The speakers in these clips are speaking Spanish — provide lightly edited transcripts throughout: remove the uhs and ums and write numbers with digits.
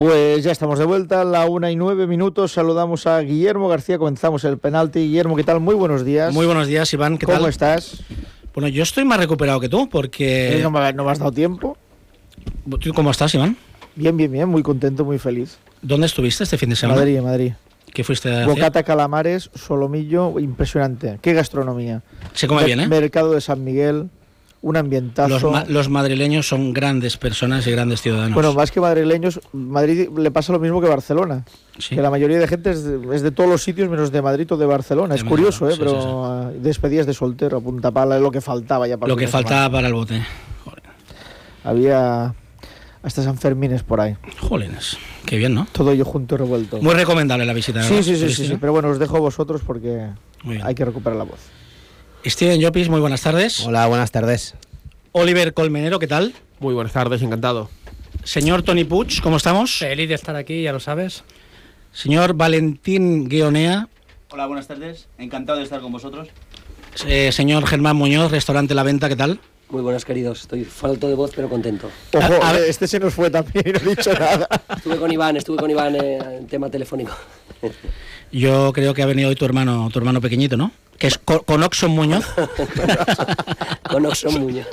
Pues ya estamos de vuelta, a la 1:09. Saludamos a Guillermo García, comenzamos el penalti. Guillermo, ¿qué tal? Muy buenos días. Muy buenos días, Iván, ¿qué tal? ¿Cómo estás? Bueno, yo estoy más recuperado que tú, porque... ¿No me has dado tiempo? ¿Tú cómo estás, Iván? Bien, muy contento, muy feliz. ¿Dónde estuviste este fin de semana? Madrid. ¿Qué fuiste a hacer? Bocata, calamares, solomillo, impresionante. Qué gastronomía. Se come bien, ¿eh? Mercado de San Miguel, un ambientazo. Los madrileños son grandes personas y grandes ciudadanos. Bueno, más que madrileños, Madrid le pasa lo mismo que Barcelona. Sí. Que la mayoría de gente es de todos los sitios menos de Madrid o de Barcelona. Es curioso, sí, pero sí. Despedidas de soltero, a punta pala, es lo que faltaba ya para lo que faltaba para el bote. Joder. Había hasta San Fermines por ahí. Jolines, qué bien, ¿no? Todo ello junto y revuelto. Muy recomendable la visita. Sí, pero bueno, os dejo a vosotros porque hay que recuperar la voz. Steven Llopis, muy buenas tardes. Hola, buenas tardes. Oliver Colmenero, ¿qué tal? Muy buenas tardes, encantado. Señor Toni Puig, ¿cómo estamos? Feliz de estar aquí, ya lo sabes. Señor Valentín Guionea. Hola, buenas tardes, encantado de estar con vosotros. Señor Germán Muñoz, Restaurante La Venta, ¿qué tal? Muy buenos, queridos. Estoy falto de voz, pero contento. Ojo, este se nos fue también y no he dicho nada. Estuve con Iván en tema telefónico. Yo creo que ha venido hoy tu hermano pequeñito, ¿no? Que es con Oxon Muñoz. Con Oxon Muñoz.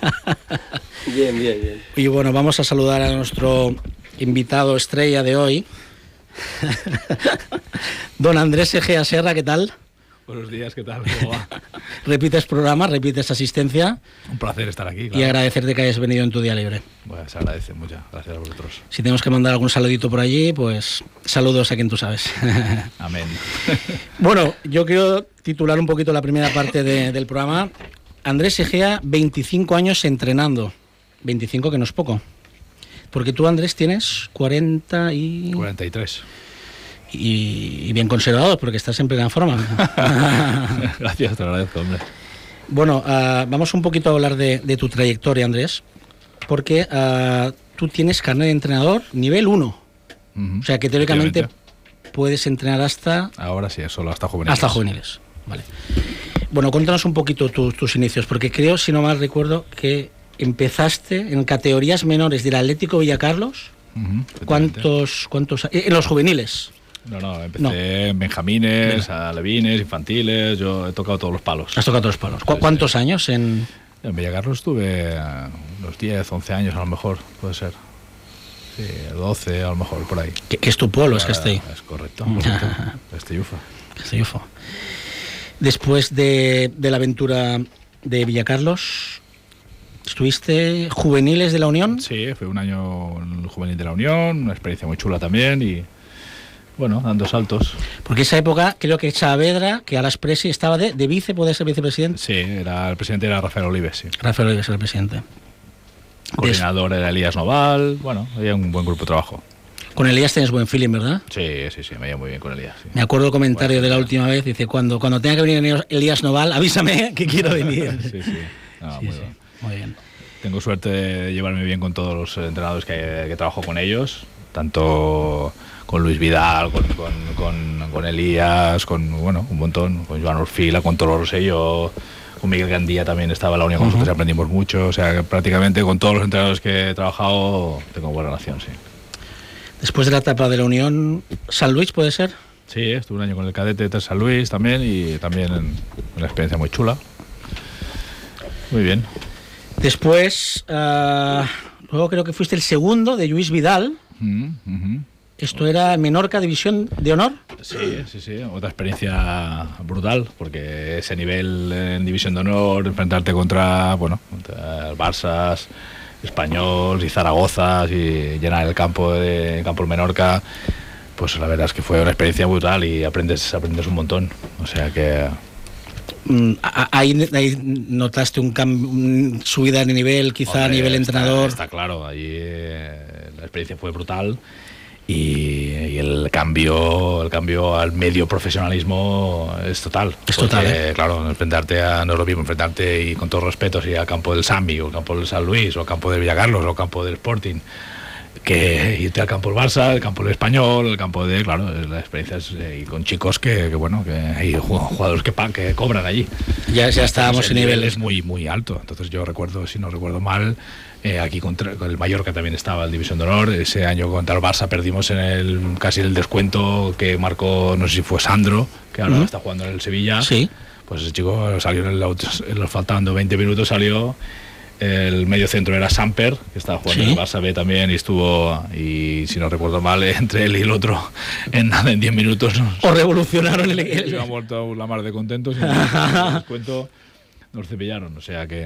Bien. Y bueno, vamos a saludar a nuestro invitado estrella de hoy. Don Andrés Egea Serra, ¿qué tal? Buenos días, ¿qué tal? ¿Cómo va? Repites programa, repites asistencia. Un placer estar aquí, claro. Y agradecerte que hayas venido en tu día libre. Bueno, se agradece mucho, gracias a vosotros. Si tenemos que mandar algún saludito por allí, pues saludos a quien tú sabes. Amén. Bueno, yo quiero titular un poquito la primera parte del programa. Andrés Egea, 25 años entrenando. 25, que no es poco. Porque tú, Andrés, tienes 43. Y bien conservado, porque estás en plena forma. Gracias, te lo agradezco, hombre. Bueno, vamos un poquito a hablar de tu trayectoria, Andrés, porque tú tienes carnet de entrenador nivel 1. O sea que teóricamente puedes entrenar hasta... Ahora sí, solo hasta juveniles. Hasta juveniles, vale. Bueno, cuéntanos un poquito tus inicios, porque creo, si no mal recuerdo, que empezaste en categorías menores del Atlético Villacarlos. ¿Cuántos en los juveniles? No, empecé en benjamines, alevines, infantiles, yo he tocado todos los palos. Has tocado todos los palos. ¿Cuántos años en...? En Villacarlos estuve unos 10, 11 años a lo mejor, puede ser. Sí, 12 a lo mejor, por ahí. ¿Qué es tu pueblo? Es Castell. Es correcto. Castellufa. Después de la aventura de Villacarlos, ¿estuviste juveniles de la Unión? Sí, fue un año en el juvenil de la Unión, una experiencia muy chula también y... Bueno, dando saltos. Porque esa época, creo que Saavedra, que ahora es presi, estaba de vice, ¿puede ser vicepresidente? Sí, el presidente era Rafael Olives, sí. Rafael Olives era el presidente. Coordinador era Elías Noval, bueno, había un buen grupo de trabajo. Con Elías tienes buen feeling, ¿verdad? Sí, me iba muy bien con Elías. Sí. Me acuerdo el comentario de la última vez, dice, cuando tenga que venir Elías Noval, avísame que quiero venir. Sí. No, sí, muy bien. Bien. Tengo suerte de llevarme bien con todos los entrenadores que trabajo con ellos, tanto... con Luis Vidal, con Elías, con un montón, con Joan Orfila, con Tolo Rosselló, con Miguel Gandía también estaba en la Unión, con nosotros aprendimos mucho, o sea que prácticamente con todos los entrenadores que he trabajado tengo buena relación, sí. Después de la etapa de la Unión, ¿San Luis puede ser? Sí, estuve un año con el cadete de San Luis también y también una experiencia muy chula. Muy bien. Después, luego creo que fuiste el segundo de Luis Vidal. ¿Esto era Menorca, División de Honor? Sí, otra experiencia brutal, porque ese nivel en División de Honor, enfrentarte contra el Barça, Español y Zaragoza y llenar el campo del Menorca, pues la verdad es que fue una experiencia brutal y aprendes un montón, o sea que... Ahí notaste un subida de nivel, quizá a nivel entrenador. Está claro, ahí la experiencia fue brutal. Y el cambio al medio profesionalismo es total. Es total, claro, enfrentarte no es lo mismo enfrentarte y con todo respeto si al campo del Sambi o al campo del San Luis o al campo del Villacarlos o al campo del Sporting que irte al campo del Barça, el campo del Español, el campo de, claro, la experiencia es, y con chicos que bueno, que hay jugadores que cobran allí. Ya estábamos en niveles muy alto. Entonces yo recuerdo, si no recuerdo mal, aquí con el Mallorca también estaba en División de Honor. Ese año contra el Barça perdimos en casi el descuento que marcó, no sé si fue Sandro, que ahora está jugando en el Sevilla. Sí. Pues ese chico salió faltando 20 minutos, salió. El medio centro era Samper, que estaba jugando en el Barça B también, y estuvo, y si no recuerdo mal, entre él y el otro, en 10 minutos o revolucionaron el ha muerto la mar de contentos, y en el descuento nos cepillaron. O sea que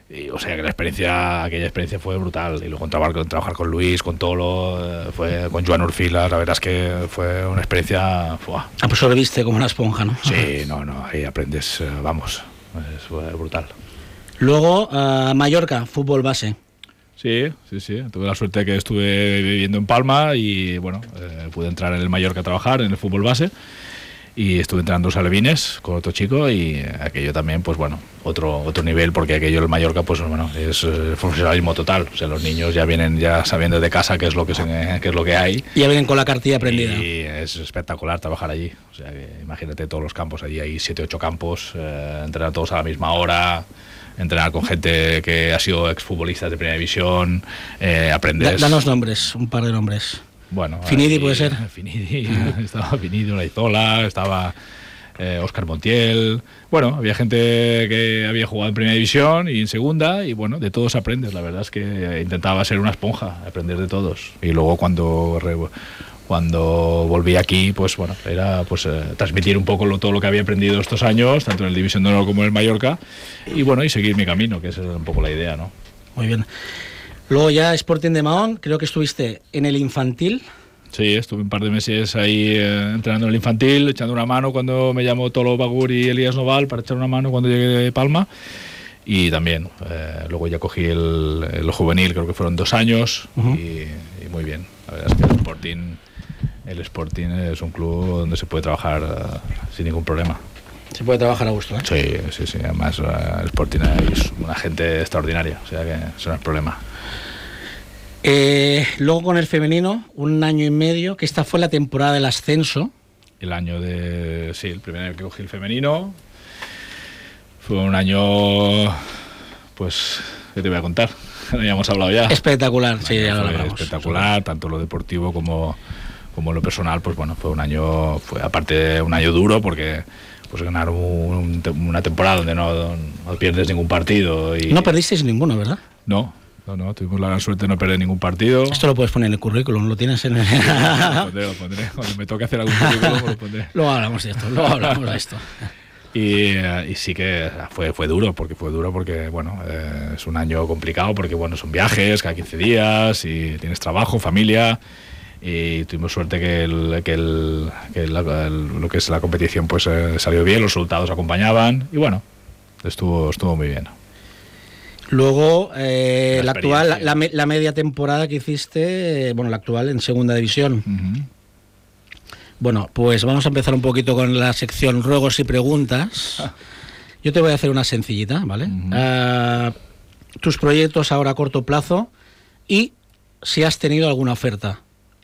aquella experiencia fue brutal. Y luego trabajar con Luis, con Tolo, fue con Joan Urfila, la verdad es que fue una experiencia. Absorbiste como una esponja, ¿no? Sí, ahí aprendes, fue brutal. Luego, Mallorca, fútbol base. Sí. Tuve la suerte de que estuve viviendo en Palma y bueno, pude entrar en el Mallorca a trabajar en el fútbol base y estuve entrenando los alevines con otro chico y aquello también, pues bueno, otro nivel, porque aquello el Mallorca, pues bueno, es profesionalismo total. O sea, los niños ya vienen ya sabiendo de casa qué es lo que hay. Y ya vienen con la cartilla prendida. Y es espectacular trabajar allí. O sea, que imagínate todos los campos allí, hay 7-8 campos, entrenar todos a la misma hora. Entrenar con gente que ha sido exfutbolistas de primera división, aprendes. Danos nombres, un par de nombres. Bueno, Finidi puede ser. Finidi, estaba Finidi, Olaizola, estaba Óscar Montiel. Bueno, había gente que había jugado en primera división y en segunda, y bueno, de todos aprendes. La verdad es que intentaba ser una esponja, aprender de todos. Y luego cuando volví aquí, pues bueno, era pues transmitir un poco todo lo que había aprendido estos años, tanto en el División de Honor como en el Mallorca, y bueno, y seguir mi camino, que esa es un poco la idea, ¿no? Muy bien. Luego ya Sporting de Mahón, creo que estuviste en el infantil. Sí, estuve un par de meses ahí entrenando en el infantil, echando una mano cuando me llamó Tolo Bagur y Elías Noval para echar una mano cuando llegué de Palma. Y también, luego ya cogí el juvenil, creo que fueron 2 años, y muy bien. La verdad es que el Sporting es un club donde se puede trabajar sin ningún problema. Se puede trabajar a gusto, ¿eh? Sí. Además, el Sporting es una gente extraordinaria, o sea que eso no es problema. Luego con el femenino, 1 año y medio, que esta fue la temporada del ascenso. El primer año que cogí el femenino. Fue un año, pues, ¿qué te voy a contar? Ya hemos hablado ya. Espectacular, sí, ya lo hablamos. Espectacular, tanto lo deportivo como lo personal. Pues bueno, fue aparte un año duro, porque pues ganar una temporada donde no pierdes ningún partido. Y no perdisteis ninguno, ¿verdad? No, tuvimos la gran suerte de no perder ningún partido. Esto lo puedes poner en el currículum, lo tienes en el... Lo pondré. Cuando me toque hacer algún currículum lo pondré. Luego hablamos de esto. Y sí que fue duro porque bueno, es un año complicado porque bueno, son viajes cada 15 días y tienes trabajo, familia, y tuvimos suerte que lo que es la competición pues salió bien, los resultados acompañaban y bueno, estuvo muy bien. Luego la media temporada que hiciste, bueno, la actual en segunda división. Bueno, pues vamos a empezar un poquito con la sección ruegos y preguntas. Yo te voy a hacer una sencillita, ¿vale? Tus proyectos ahora a corto plazo y si has tenido alguna oferta.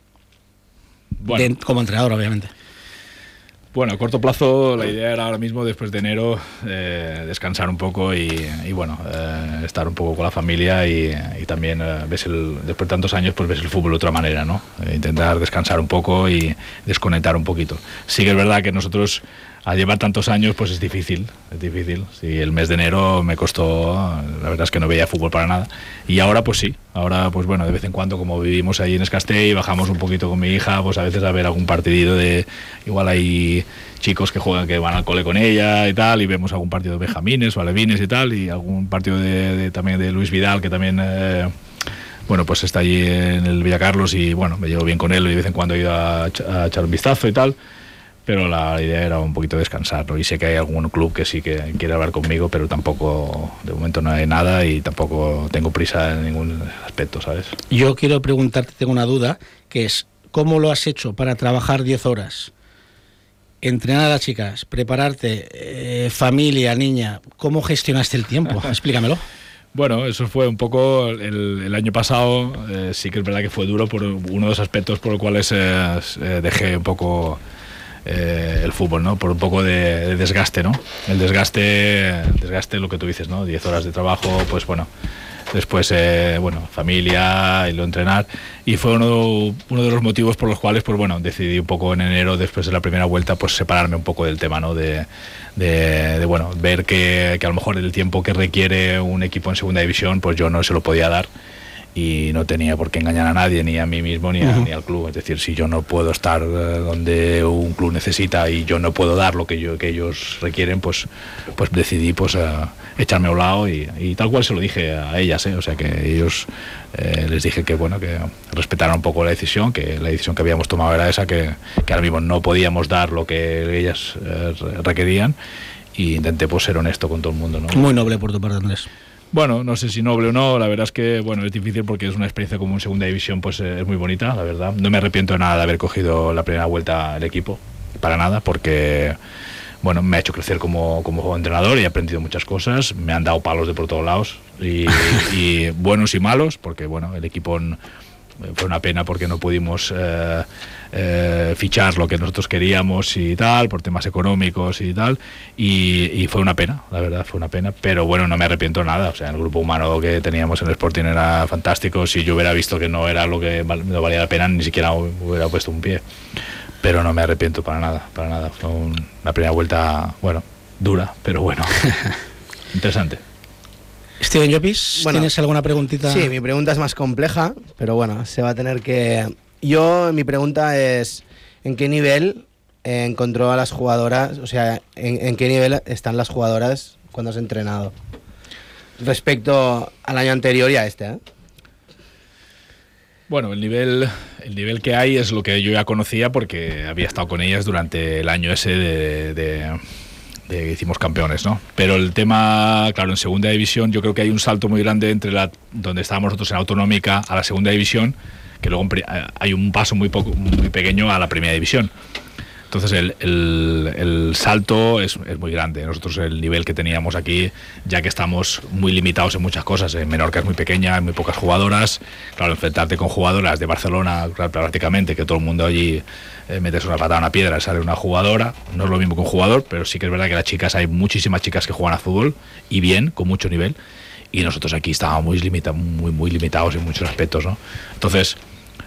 Bueno. Como entrenador, obviamente. Bueno, a corto plazo la idea era ahora mismo, después de enero, descansar un poco y bueno, estar un poco con la familia y también después de tantos años pues ves el fútbol de otra manera, ¿no? Intentar descansar un poco y desconectar un poquito. Sí que es verdad que nosotros al llevar tantos años pues es difícil. Sí, el mes de enero me costó, la verdad es que no veía fútbol para nada. Y ahora pues sí, pues bueno, de vez en cuando, como vivimos ahí en Escastell, bajamos un poquito con mi hija, pues a veces a ver algún partidito igual hay chicos que van al cole con ella y tal, y vemos algún partido de benjamines o alevines y tal, y algún partido también de Luis Vidal, que también bueno, pues está allí en el Villacarlos, y bueno, me llevo bien con él y de vez en cuando he ido a echar un vistazo y tal. Pero la idea era un poquito descansar, ¿no? Y sé que hay algún club que sí que quiere hablar conmigo, pero tampoco, de momento no hay nada y tampoco tengo prisa en ningún aspecto, ¿sabes? Yo quiero preguntarte, tengo una duda, que es, ¿cómo lo has hecho para trabajar 10 horas? Entrenar a las chicas, prepararte, familia, niña, ¿cómo gestionaste el tiempo? Explícamelo. Bueno, eso fue un poco el año pasado. Sí que es verdad que fue duro por uno de los aspectos por los cuales dejé un poco el fútbol, ¿no? Por un poco de desgaste, ¿no? El desgaste, lo que tú dices, ¿no? 10 horas de trabajo, pues bueno. Después, familia y lo entrenar. Y fue uno de los motivos por los cuales, pues bueno, decidí un poco en enero, después de la primera vuelta, pues separarme un poco del tema, ¿no? De ver que a lo mejor el tiempo que requiere un equipo en segunda división, pues yo no se lo podía dar. Y no tenía por qué engañar a nadie, ni a mí mismo, ni al club. Es decir, si yo no puedo estar donde un club necesita y yo no puedo dar lo que ellos requieren, pues decidí echarme a un lado y tal cual se lo dije a ellas, o sea que ellos les dije que que respetaran un poco la decisión que habíamos tomado era esa, que ahora mismo no podíamos dar lo que ellas requerían, y intenté ser honesto con todo el mundo, ¿no? Muy noble por tu parte, Andrés. Bueno, no sé si noble o no, la verdad es que es difícil porque es una experiencia como en segunda división, pues es muy bonita, la verdad. No me arrepiento de nada de haber cogido la primera vuelta el equipo, para nada, porque me ha hecho crecer como entrenador y he aprendido muchas cosas, me han dado palos de por todos lados, y buenos y malos, porque el equipo fue una pena porque no pudimos fichar lo que nosotros queríamos y tal, por temas económicos y tal, y fue una pena, la verdad, fue una pena, pero no me arrepiento nada. O sea, el grupo humano que teníamos en el Sporting era fantástico. Si yo hubiera visto que no era lo que no valía la pena, ni siquiera hubiera puesto un pie, pero no me arrepiento para nada. Fue una primera vuelta, dura, pero interesante. Steven Llopis, ¿tienes alguna preguntita? Sí, mi pregunta es más compleja, pero se va a tener que... Mi pregunta es, ¿en qué nivel encontró a las jugadoras, o sea, en qué nivel están las jugadoras cuando has entrenado? Respecto al año anterior y a este, Bueno, el nivel que hay es lo que yo ya conocía porque había estado con ellas durante el año ese de hicimos campeones, ¿no? Pero el tema, claro, en segunda división yo creo que hay un salto muy grande entre donde estábamos nosotros en autonómica a la segunda división, que luego hay un paso muy pequeño a la primera división. Entonces el salto es muy grande. Nosotros el nivel que teníamos aquí, ya que estamos muy limitados en muchas cosas, en Menorca es muy pequeña, hay muy pocas jugadoras, claro, enfrentarte con jugadoras de Barcelona prácticamente, que todo el mundo allí metes una patada a una piedra y sale una jugadora, no es lo mismo que un jugador, pero sí que es verdad que las chicas, hay muchísimas chicas que juegan a fútbol y bien, con mucho nivel, y nosotros aquí estábamos muy limitados en muchos aspectos, ¿no? Entonces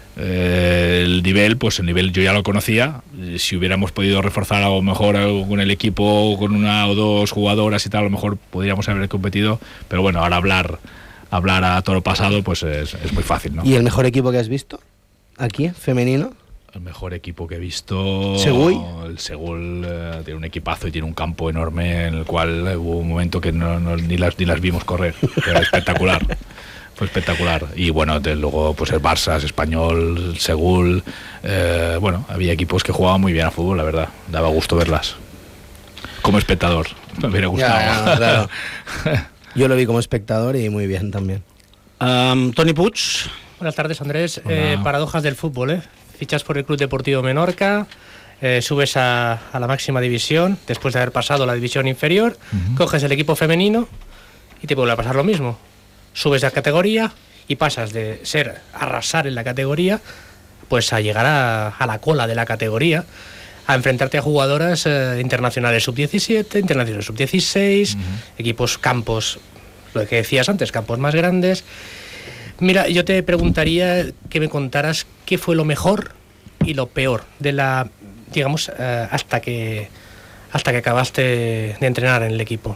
el nivel yo ya lo conocía. Si hubiéramos podido reforzar a lo mejor con el equipo con una o dos jugadoras y tal, a lo mejor podríamos haber competido, pero ahora hablar a toro pasado pues es muy fácil, ¿no? ¿Y el mejor equipo que has visto aquí, femenino? El mejor equipo que he visto, ¿Segui? El Segul tiene un equipazo y tiene un campo enorme en el cual hubo un momento que ni las vimos correr. Era espectacular. Fue espectacular. Y luego pues el Barça, el Español, el Segul, había equipos que jugaban muy bien a fútbol, la verdad. Daba gusto verlas. Como espectador, me hubiera gustado. Ya, claro. Yo lo vi como espectador y muy bien también. Toni Puig. Buenas tardes, Andrés. Hola. Paradojas del fútbol, Fichas por el Club Deportivo Menorca, subes a la máxima división después de haber pasado la división inferior, coges el equipo femenino y te vuelve a pasar lo mismo. Subes de categoría y pasas de arrasar en la categoría, pues a llegar a la cola de la categoría, a enfrentarte a jugadoras internacionales sub-17, internacionales sub-16, equipos, campos, lo que decías antes, campos más grandes. Mira, yo te preguntaría que me contaras qué fue lo mejor y lo peor de la, digamos, hasta que acabaste de entrenar en el equipo.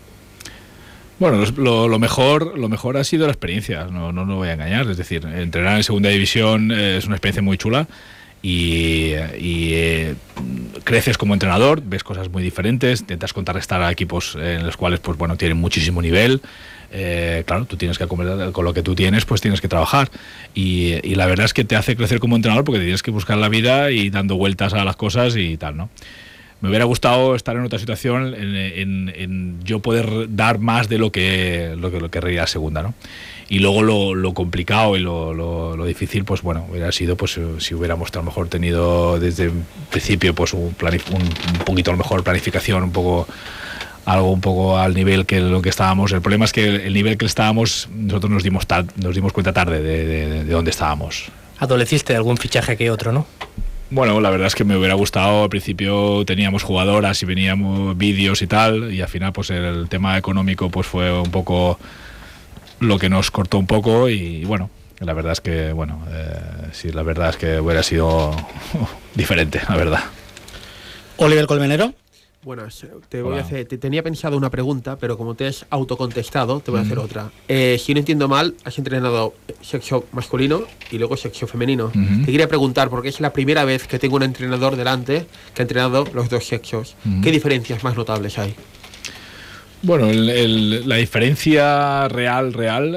Bueno, lo mejor ha sido la experiencia, no voy a engañar. Es decir, entrenar en segunda división es una experiencia muy chula y creces como entrenador, ves cosas muy diferentes, intentas contrarrestar a equipos en los cuales tienen muchísimo nivel. Claro, tú tienes que acomodar con lo que tú tienes, pues tienes que trabajar y la verdad es que te hace crecer como entrenador porque tienes que buscar la vida y dando vueltas a las cosas y tal, ¿no? Me hubiera gustado estar en otra situación, en yo poder dar más de lo que querría segunda, ¿no? Y luego lo complicado y lo difícil, pues hubiera sido si hubiéramos a lo mejor tenido desde el principio un poquito a lo mejor planificación un poco algo un poco al nivel que lo que estábamos. El problema es que el nivel que estábamos, nosotros nos dimos cuenta tarde de dónde estábamos. Adoleciste de algún fichaje que otro, ¿no? Bueno, la verdad es que me hubiera gustado. Al principio teníamos jugadoras y veníamos vídeos y tal, y al final pues el tema económico pues fue un poco lo que nos cortó un poco. Y bueno, la verdad es que sí, la verdad es que hubiera sido diferente, la verdad. Oliver Colmenero. Buenas, te tenía pensado una pregunta, pero como te has autocontestado, te voy a hacer otra. Si no entiendo mal, has entrenado sexo masculino y luego sexo femenino. Te quería preguntar, porque es la primera vez que tengo un entrenador delante que ha entrenado los dos sexos. ¿Qué diferencias más notables hay? Bueno, la diferencia real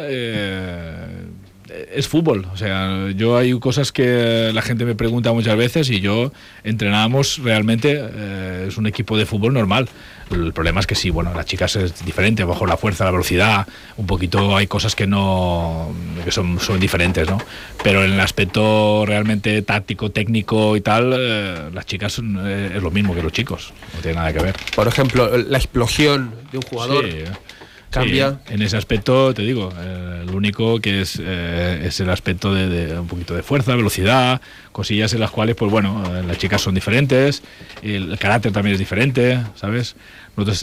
es fútbol. O sea, hay cosas que la gente me pregunta muchas veces y entrenábamos realmente, es un equipo de fútbol normal. El problema es que sí, bueno, las chicas es diferente, bajo la fuerza, la velocidad, un poquito hay cosas que son diferentes, ¿no? Pero en el aspecto realmente táctico, técnico y tal, las chicas es lo mismo que los chicos, no tiene nada que ver. Por ejemplo, la explosión de un jugador. Sí. Cambia. Sí, en ese aspecto te digo, lo único que es el aspecto de un poquito de fuerza, velocidad, cosillas en las cuales, pues bueno, las chicas son diferentes, el carácter también es diferente, ¿sabes? Nosotros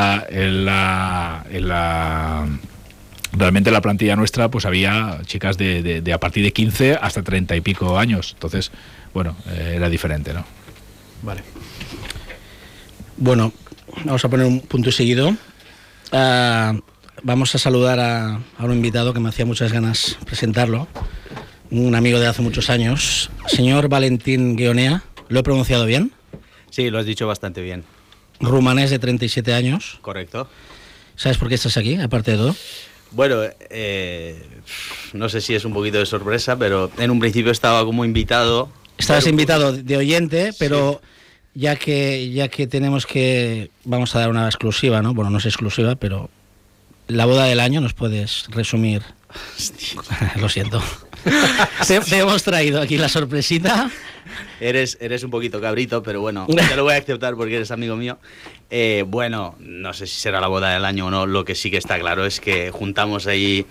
realmente la plantilla nuestra, pues había chicas de a partir de 15 hasta 30 y pico años, entonces, bueno, era diferente, ¿no? Vale. Bueno, vamos a poner un punto y seguido. Vamos a saludar a un invitado que me hacía muchas ganas presentarlo, un amigo de hace muchos años, señor Valentín Guionea. ¿Lo he pronunciado bien? Sí, lo has dicho bastante bien. Rumanés de 37 años. Correcto. ¿Sabes por qué estás aquí, aparte de todo? Bueno, no sé si es un poquito de sorpresa, pero en un principio estaba como invitado. Estabas invitado de oyente, pero... Sí. Ya que vamos a dar una exclusiva, ¿no? Bueno, no es exclusiva, pero la boda del año, ¿nos puedes resumir? Lo siento. Te hemos traído aquí la sorpresita. Eres un poquito cabrito, pero bueno, te lo voy a aceptar porque eres amigo mío. Bueno, no sé si será la boda del año o no, lo que sí que está claro es que juntamos ahí,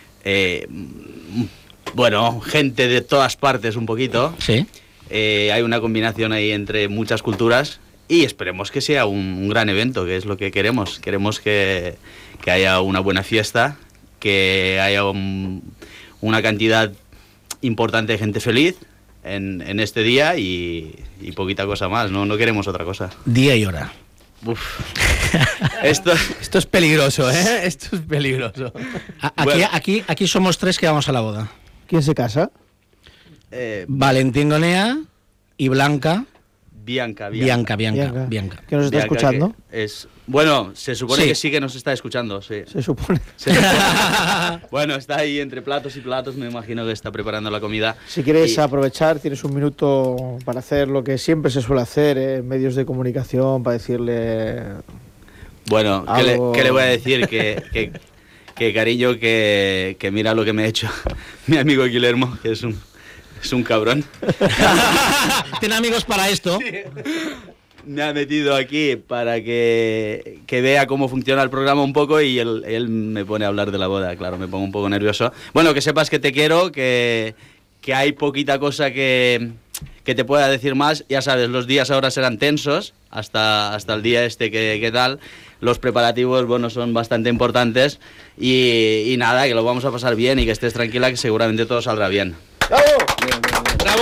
gente de todas partes un poquito. Sí. Hay una combinación ahí entre muchas culturas y esperemos que sea un gran evento, que es lo que queremos. Queremos que haya una buena fiesta, que haya una cantidad importante de gente feliz en este día y poquita cosa más, no queremos otra cosa. Día y hora. Uf. Esto es peligroso, ¿eh? Esto es peligroso. Aquí somos tres que vamos a la boda. ¿Quién se casa? Valentín Guionea y Bianca. Bianca. ¿Que nos está escuchando? Bueno, se supone que sí que nos está escuchando, sí. Se supone. Bueno, está ahí entre platos y platos, me imagino que está preparando la comida. Si quieres aprovechar, tienes un minuto para hacer lo que siempre se suele hacer en medios de comunicación, para decirle... Bueno, ¿qué le voy a decir? Que cariño, que mira lo que me ha hecho mi amigo Guillermo, que es un cabrón. Tiene amigos para esto. Sí. Me ha metido aquí para que vea cómo funciona el programa un poco y él me pone a hablar de la boda, claro, me pongo un poco nervioso. Bueno, que sepas que te quiero, que hay poquita cosa que te pueda decir más. Ya sabes, los días ahora serán tensos, hasta el día que tal. Los preparativos, bueno, son bastante importantes y nada, que lo vamos a pasar bien y que estés tranquila, que seguramente todo saldrá bien. ¡Bravo! ¡Bravo!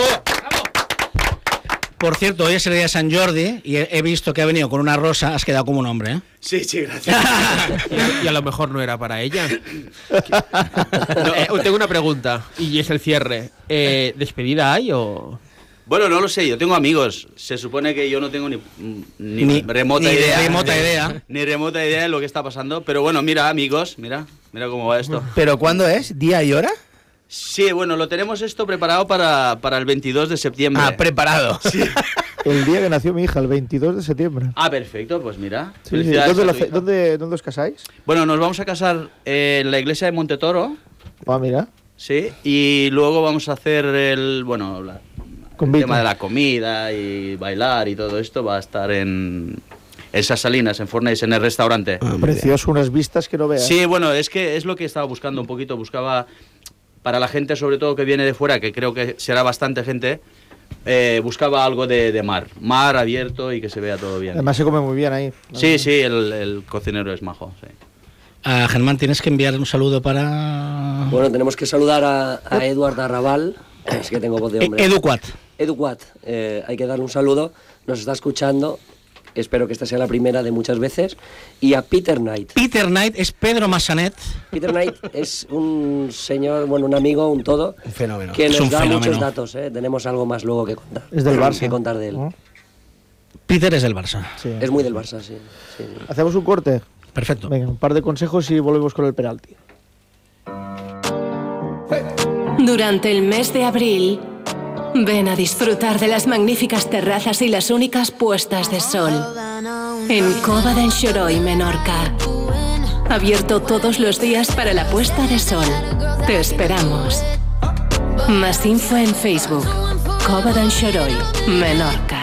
Por cierto, hoy es el día de San Jordi y he visto que ha venido con una rosa. Has quedado como un hombre, ¿eh? Sí, gracias. Y a lo mejor no era para ella. Tengo una pregunta y es el cierre. ¿Despedida hay o...? Bueno, no lo sé, yo tengo amigos. Se supone que yo no tengo ni remota idea. Ni remota idea de lo que está pasando. Pero bueno, mira, amigos, mira cómo va esto. ¿Pero cuándo es? ¿Día y hora? Sí, bueno, lo tenemos esto preparado para el 22 de septiembre. Ah, preparado. Sí. El día que nació mi hija, el 22 de septiembre. Ah, perfecto, pues mira. Sí. ¿Dónde os casáis? Bueno, nos vamos a casar en la iglesia de Montetoro. Ah, mira. Sí, y luego vamos a hacer el tema de la comida y bailar y todo esto va a estar en esas Salinas, en Fornells, en el restaurante. Precioso, unas vistas que no veas. Sí, bueno, es que es lo que estaba buscando un poquito. Buscaba para la gente, sobre todo que viene de fuera, que creo que será bastante gente, buscaba algo de mar abierto y que se vea todo bien. Además se come muy bien ahí. Sí, el cocinero es majo, sí. Germán, tienes que enviar un saludo para... Bueno, tenemos que saludar a Eduard Arrabal. Es que tengo voz de hombre. Eduquat. Hay que darle un saludo. Nos está escuchando. Espero que esta sea la primera de muchas veces. Y a Peter Knight. Peter Knight es Pedro Massanet. Peter Knight es un señor, bueno, un amigo, un todo. Un fenómeno. Que Es nos un da fenómeno. muchos datos, ¿eh? Tenemos algo más luego que contar. Es del Barça. Que contar de él. ¿No? Peter es del Barça. Sí. Es muy del Barça, sí. Hacemos un corte. Perfecto. Venga, un par de consejos y volvemos con el penalti. Durante el mes de abril, ven a disfrutar de las magníficas terrazas y las únicas puestas de sol en Cova d'en Xoroi, Menorca. Abierto todos los días para la puesta de sol. Te esperamos. Más info en Facebook. Cova d'en Xoroi, Menorca.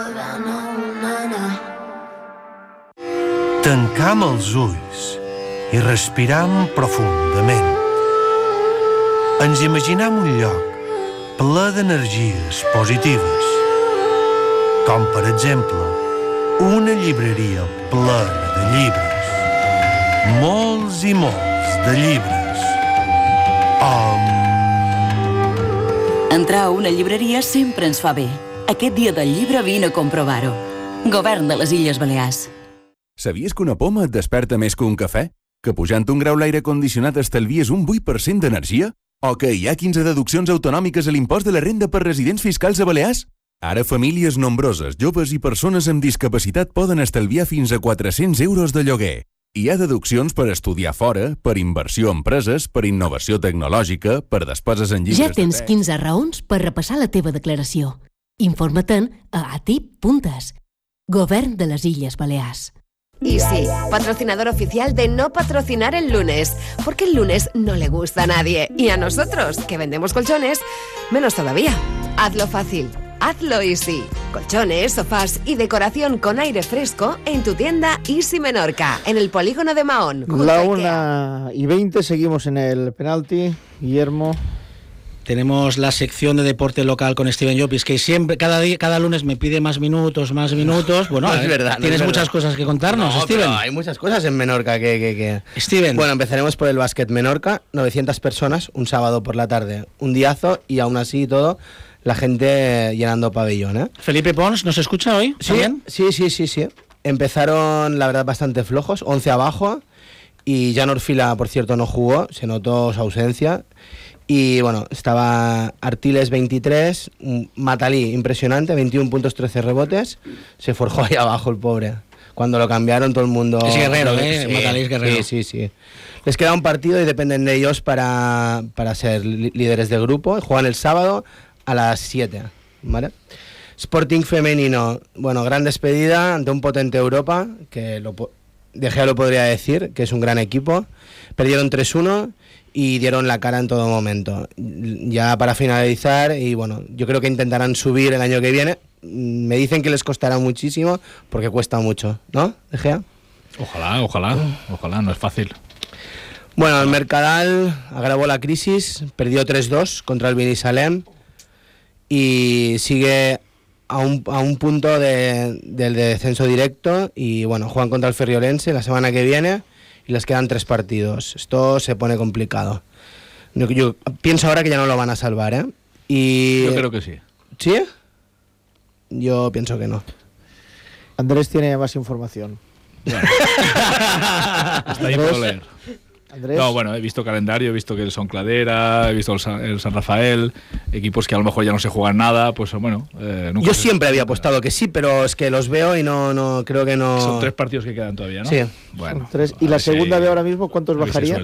Tancam els ulls i respiram profundament. Ens imaginam un lloc ple d'energies positives, com per exemple una llibreria plena de llibres, molts i molts de llibres. Entrar a una llibreria sempre ens fa bé. Aquest dia del llibre vine a comprovar-ho. Govern de les Illes Balears. Sabies que una poma et desperta més que un cafè? Que pujant un grau l'aire condicionat estalvies un 8% d'energia? O que hi ha 15 deduccions autonòmiques a l'impost de la renda per residents fiscals a Balears? Ara famílies nombroses, joves i persones amb discapacitat poden estalviar fins a 400 euros de lloguer. Hi ha deduccions per estudiar fora, per inversió en empreses, per innovació tecnològica, per despeses en llibres Ja tens 15 raons per repassar la teva declaració. Informa-te'n a atip.es. Govern de les Illes Balears. Easy, patrocinador oficial de No Patrocinar el Lunes, porque el lunes no le gusta a nadie, y a nosotros, que vendemos colchones, menos todavía. Hazlo fácil, hazlo Easy. Colchones, sofás y decoración con aire fresco en tu tienda Easy Menorca, en el polígono de Mahón. La 1:20, seguimos en el penalti. Guillermo. Tenemos la sección de deporte local con Steven Llopis, que siempre, cada lunes me pide más minutos. Bueno, No es verdad, tienes muchas cosas que contarnos, No, Steven. pero hay muchas cosas en Menorca que... Steven. Bueno, empezaremos por el básquet Menorca, 900 personas, un sábado por la tarde, un diazo, y aún así y todo, la gente llenando pabellón, ¿eh? Felipe Pons, ¿nos escucha hoy? Sí, sí. Empezaron, la verdad, bastante flojos, 11 abajo, y Jan Orfila, por cierto, no jugó, se notó su ausencia. Y bueno, estaba Artiles 23, Matalí impresionante, 21 puntos, 13 rebotes. Se forjó ahí abajo el pobre. Cuando lo cambiaron todo el mundo... Es guerrero, Sí, Matalí es guerrero. Sí. Les queda un partido y dependen de ellos para ser líderes de grupo. Juegan el sábado a las 7, ¿vale? Sporting femenino, bueno, gran despedida ante un potente Europa, que De Gea lo podría decir, que es un gran equipo. Perdieron 3-1 y dieron la cara en todo momento. Ya para finalizar, y bueno, yo creo que intentarán subir el año que viene. Me dicen que les costará muchísimo, porque cuesta mucho, ¿no, De Gea? Ojalá, no es fácil. Bueno, el Mercadal agravó la crisis, perdió 3-2 contra el Binissalem y sigue a un punto del descenso directo, y bueno, juegan contra el Ferriolense la semana que viene y les quedan 3 partidos. Esto se pone complicado. Yo pienso ahora que ya no lo van a salvar, ¿eh? Yo creo que sí. ¿Sí? Yo pienso que no. Andrés tiene más información. Bueno. Hasta ahí puedo leer. Andrés. No, bueno, he visto calendario, he visto que el Son Cladera, he visto el San Rafael, equipos que a lo mejor ya no se juegan nada, pues bueno. Yo siempre había apostado que sí, pero es que los veo y no creo que no. Son 3 partidos que quedan todavía, ¿no? Sí. Bueno. Son 3. ¿Y la segunda de ahora mismo cuántos bajaría?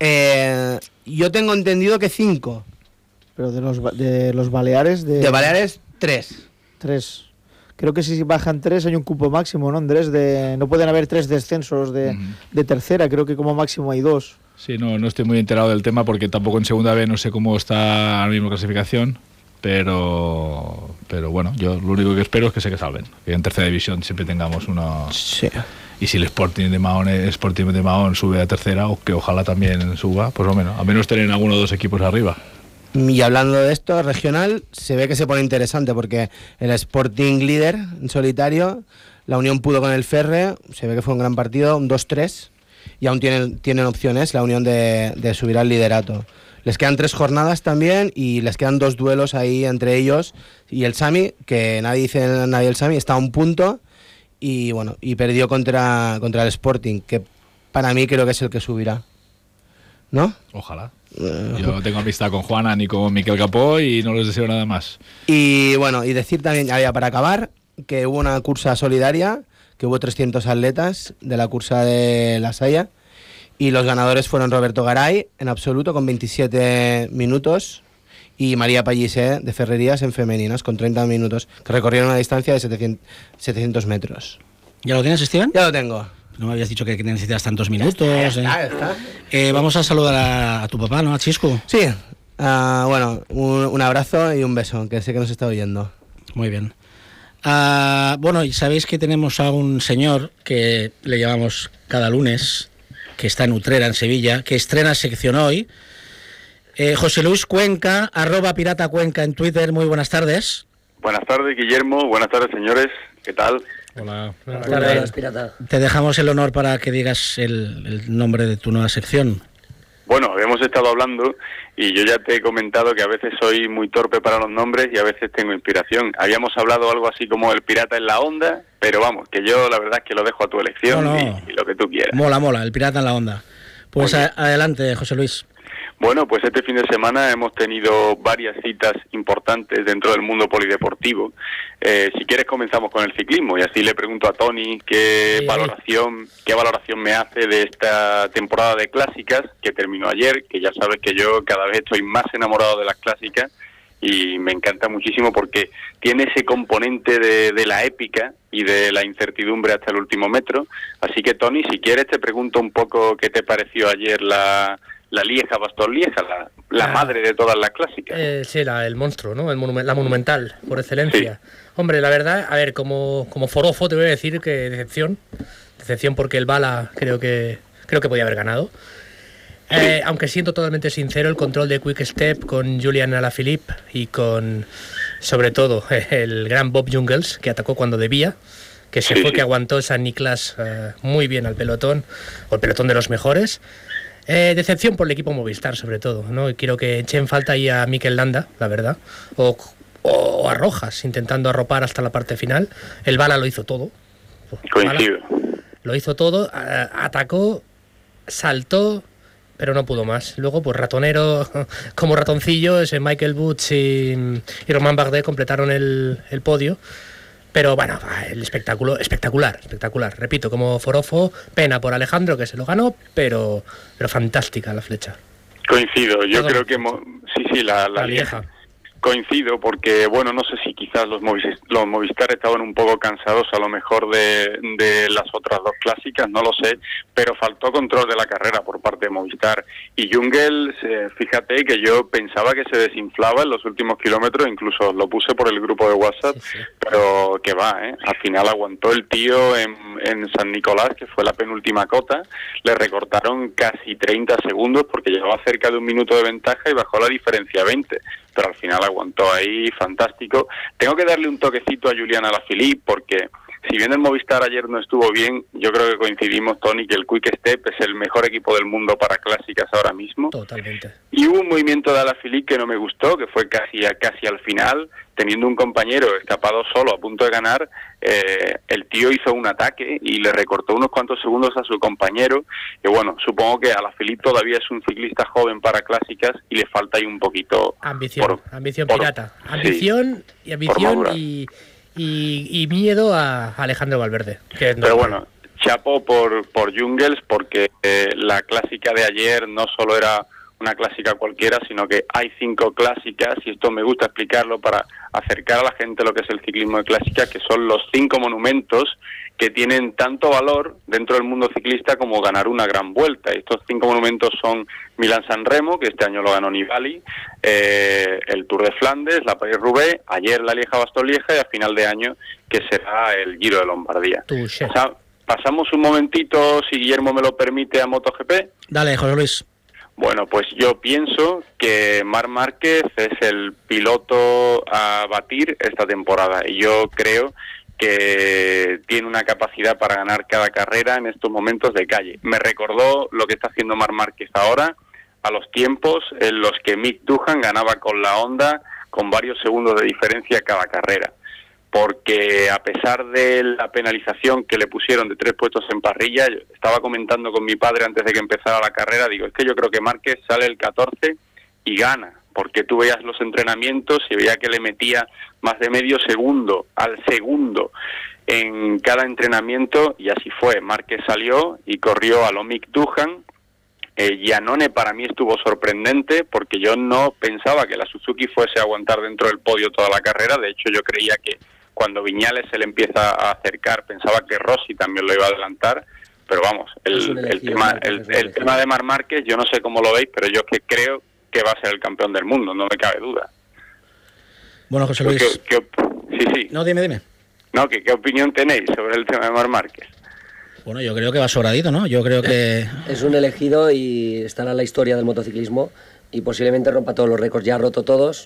Yo tengo entendido que 5. Pero de los Baleares. De Baleares, 3. 3. Creo que si bajan 3 hay un cupo máximo, ¿no, Andrés? No pueden haber 3 descensos de tercera, creo que como máximo hay 2. Sí, no estoy muy enterado del tema porque tampoco en segunda B no sé cómo está ahora mismo la clasificación. pero bueno, yo lo único que espero es que se salven, que en tercera división siempre tengamos uno. Sí. Y si el Sporting de Mahón sube a tercera, o que ojalá también suba, pues lo menos, a menos tener alguno o dos equipos arriba. Y hablando de esto, regional, se ve que se pone interesante porque el Sporting líder en solitario, la Unión pudo con el Ferre, se ve que fue un gran partido, un 2-3, y aún tienen opciones la Unión de subir al liderato. Les quedan 3 jornadas también y les quedan 2 duelos ahí entre ellos y el Sami, que nadie el Sami, está a un punto y bueno, y perdió contra el Sporting, que para mí creo que es el que subirá, ¿no? Ojalá. Yo no tengo amistad con Juana ni con Miquel Capó y no les deseo nada más. Y bueno, y decir también, para acabar, que hubo una cursa solidaria, que hubo 300 atletas de la cursa de La Salle. Y los ganadores fueron Roberto Garay, en absoluto, con 27 minutos, y María Pallisé, de Ferrerías, en femeninas, con 30 minutos, que recorrieron una distancia de 700 metros. ¿Ya lo tienes, Steven? Ya lo tengo. No me habías dicho que necesitas tantos minutos. Ya está. Vamos a saludar a tu papá, ¿no? A Chisco. Sí. Bueno, un abrazo y un beso, que sé que nos está oyendo. Muy bien. Bueno, y sabéis que tenemos a un señor que le llamamos cada lunes, que está en Utrera, en Sevilla, que estrena sección hoy. José Luis Cuenca, @piratacuenca en Twitter. Muy buenas tardes. Buenas tardes, Guillermo. Buenas tardes, señores. ¿Qué tal? Hola. Buenas tardes, pirata. Te dejamos el honor para que digas el nombre de tu nueva sección. Bueno, hemos estado hablando y yo ya te he comentado que a veces soy muy torpe para los nombres y a veces tengo inspiración. Habíamos hablado algo así como el pirata en la onda, pero vamos, que yo la verdad es que lo dejo a tu elección. Y lo que tú quieras. Mola, el pirata en la onda. Pues adelante, José Luis. Bueno, pues este fin de semana hemos tenido varias citas importantes dentro del mundo polideportivo. Si quieres comenzamos con el ciclismo y así le pregunto a Tony qué valoración me hace de esta temporada de clásicas que terminó ayer, que ya sabes que yo cada vez estoy más enamorado de las clásicas y me encanta muchísimo porque tiene ese componente de la épica y de la incertidumbre hasta el último metro. Así que Tony, si quieres te pregunto un poco qué te pareció ayer la Lieja Bastogne Lieja, la madre de todas las clásicas. Sí, el monstruo, ¿no? La monumental, por excelencia. Sí. Hombre, la verdad, a ver, como forofo te voy a decir que decepción porque el Bala creo que podía haber ganado. Sí. Aunque siento totalmente sincero, el control de Quick Step con Julian Alaphilippe y con, sobre todo, el gran Bob Jungels, que atacó cuando debía, que que aguantó San Nicolás muy bien al pelotón, o el pelotón de los mejores. Decepción por el equipo Movistar, sobre todo, ¿no? Y quiero que echen falta ahí a Mikel Landa, la verdad, o a Rojas, intentando arropar hasta la parte final. El Bala lo hizo todo. Coincido. Lo hizo todo, atacó, saltó, pero no pudo más. Luego, pues ratonero, como ratoncillo, ese Michael Woods y Romain Bardet completaron el podio. Pero bueno, el espectáculo, espectacular. Repito, como forofo, pena por Alejandro, que se lo ganó, pero fantástica la flecha. Coincido, yo creo que la Lieja. Coincido porque, bueno, no sé si quizás los Movistar estaban un poco cansados a lo mejor de las otras dos clásicas, no lo sé, pero faltó control de la carrera por parte de Movistar. Y Jungels, fíjate que yo pensaba que se desinflaba en los últimos kilómetros, incluso lo puse por el grupo de WhatsApp, pero que va, al final aguantó el tío en San Nicolás, que fue la penúltima cota, le recortaron casi 30 segundos porque llevaba cerca de un minuto de ventaja y bajó la diferencia a 20. Pero al final aguantó ahí, fantástico. Tengo que darle un toquecito a Julian Alaphilippe porque si bien el Movistar ayer no estuvo bien, yo creo que coincidimos, Tony, que el Quick Step es el mejor equipo del mundo para clásicas ahora mismo. Totalmente. Y hubo un movimiento de Alaphilippe que no me gustó, que fue casi al final, teniendo un compañero escapado solo a punto de ganar, el tío hizo un ataque y le recortó unos cuantos segundos a su compañero. Y bueno, supongo que Alaphilippe todavía es un ciclista joven para clásicas y le falta ahí un poquito... Ambición pirata. Ambición y miedo a Alejandro Valverde. Pero bueno, chapo por Jungels porque la clásica de ayer no solo era una clásica cualquiera, sino que hay 5 clásicas, y esto me gusta explicarlo para acercar a la gente lo que es el ciclismo de clásica, que son los 5 monumentos que tienen tanto valor dentro del mundo ciclista como ganar una gran vuelta. Estos 5 monumentos son Milán-San Remo, que este año lo ganó Nibali, el Tour de Flandes, la París-Roubaix, ayer la Lieja-Bastogne-Lieja y a final de año que será el Giro de Lombardía. O sea, pasamos un momentito, si Guillermo me lo permite, a MotoGP. Dale, José Luis. Bueno, pues yo pienso que Marc Márquez es el piloto a batir esta temporada, y yo creo que tiene una capacidad para ganar cada carrera en estos momentos de calle. Me recordó lo que está haciendo Marc Márquez ahora, a los tiempos en los que Mick Doohan ganaba con la Honda con varios segundos de diferencia cada carrera. Porque a pesar de la penalización que le pusieron de 3 puestos en parrilla, yo estaba comentando con mi padre antes de que empezara la carrera, digo, es que yo creo que Márquez sale el 14 y gana, porque tú veías los entrenamientos y veía que le metía más de medio segundo al segundo en cada entrenamiento, y así fue. Márquez salió y corrió a lo Mick Doohan. Iannone para mí estuvo sorprendente, porque yo no pensaba que la Suzuki fuese a aguantar dentro del podio toda la carrera. De hecho, yo creía que cuando Viñales se le empieza a acercar, pensaba que Rossi también lo iba a adelantar, pero vamos, el tema de Marc Márquez, yo no sé cómo lo veis, pero yo que creo que va a ser el campeón del mundo, no me cabe duda. Bueno, José Luis. Sí. No, dime. No, ¿qué opinión tenéis sobre el tema de Marc Márquez? Bueno, yo creo que va sobradito, ¿no? Yo creo que... Es un elegido y estará en la historia del motociclismo, y posiblemente rompa todos los récords. Ya ha roto todos,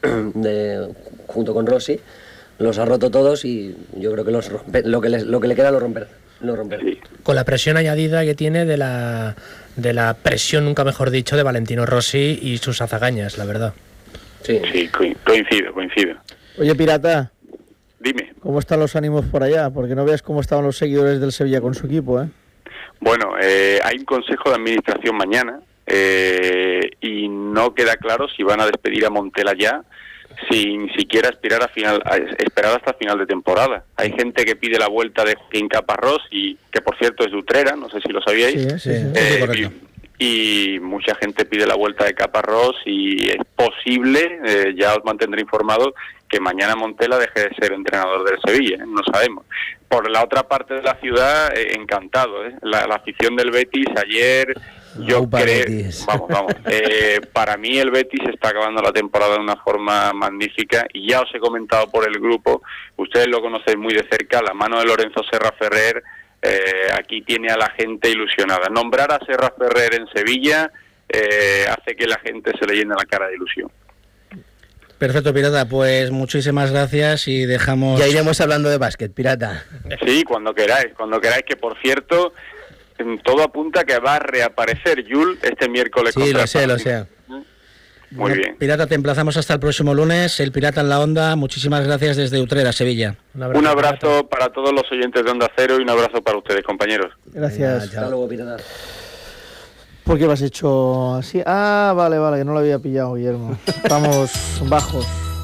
junto con Rossi, los ha roto todos, y yo creo que lo que le queda lo romperá. Sí. Con la presión añadida que tiene de la presión, nunca mejor dicho, de Valentino Rossi y sus azagañas, la verdad. Sí, coincido. Oye, Pirata. Dime. ¿Cómo están los ánimos por allá? Porque no veas cómo estaban los seguidores del Sevilla con su equipo, ¿eh? Bueno, hay un consejo de administración mañana, y no queda claro si van a despedir a Montela ya, sin siquiera esperar hasta final de temporada. Hay gente que pide la vuelta de Joaquín Caparrós, y que por cierto es de Utrera, no sé si lo sabíais. Sí, correcto. Y mucha gente pide la vuelta de Caparrós, y es posible, ya os mantendré informado, que mañana Montela deje de ser entrenador del Sevilla, no sabemos. Por la otra parte de la ciudad, encantado, la afición del Betis ayer, yo creo, vamos, para mí el Betis está acabando la temporada de una forma magnífica, y ya os he comentado por el grupo, ustedes lo conocéis muy de cerca, la mano de Lorenzo Serra Ferrer aquí tiene a la gente ilusionada. Nombrar a Serra Ferrer en Sevilla hace que la gente se le llene la cara de ilusión. Perfecto, Pirata, pues muchísimas gracias, y dejamos... Ya iremos hablando de básquet, Pirata. Sí, cuando queráis, que por cierto, todo apunta que va a reaparecer Jules este miércoles. Sí, lo sé. Muy bien. Pirata, te emplazamos hasta el próximo lunes. El Pirata en la Onda, muchísimas gracias desde Utrera, Sevilla. Un abrazo para todos los oyentes de Onda Cero, y un abrazo para ustedes, compañeros. Gracias. Hasta luego, Pirata. ¿Por qué me has hecho así? Ah, vale, que no lo había pillado, Guillermo. Estamos bajos.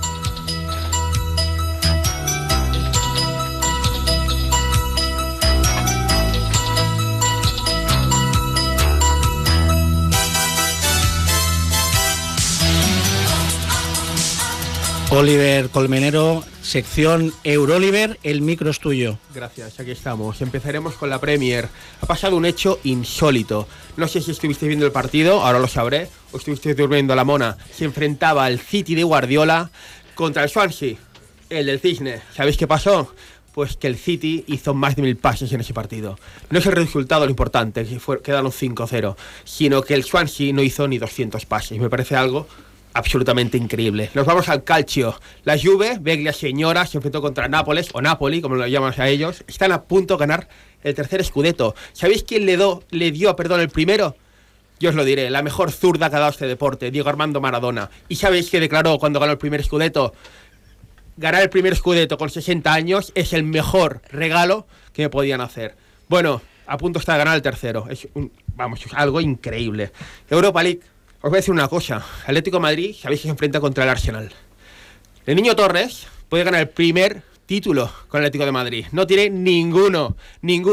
Oliver Colmenero, sección Euroliver, el micro es tuyo. Gracias, aquí estamos. Empezaremos con la Premier. Ha pasado un hecho insólito. No sé si estuvisteis viendo el partido, ahora lo sabré, o estuvisteis durmiendo a la mona. Se enfrentaba el City de Guardiola contra el Swansea, el del Cisne. ¿Sabéis qué pasó? Pues que el City hizo más de 1000 pases en ese partido. No es el resultado lo importante, que quedaron 5-0, sino que el Swansea no hizo ni 200 pases. Me parece algo absolutamente increíble. Nos vamos al calcio. La Juve, Veglia Señora, se enfrentó contra Nápoles, o Napoli, como lo llaman a ellos. Están a punto de ganar el tercer Scudetto. ¿Sabéis quién le dio el primero? Yo os lo diré, la mejor zurda que ha dado este deporte, Diego Armando Maradona. ¿Y sabéis qué declaró cuando ganó el primer Scudetto? Ganar el primer Scudetto con 60 años es el mejor regalo que me podían hacer. Bueno, a punto está de ganar el tercero. Es algo increíble. Europa League. Os voy a decir una cosa, Atlético de Madrid, sabéis que se enfrenta contra el Arsenal. El Niño Torres puede ganar el primer título con el Atlético de Madrid. No tiene ninguno.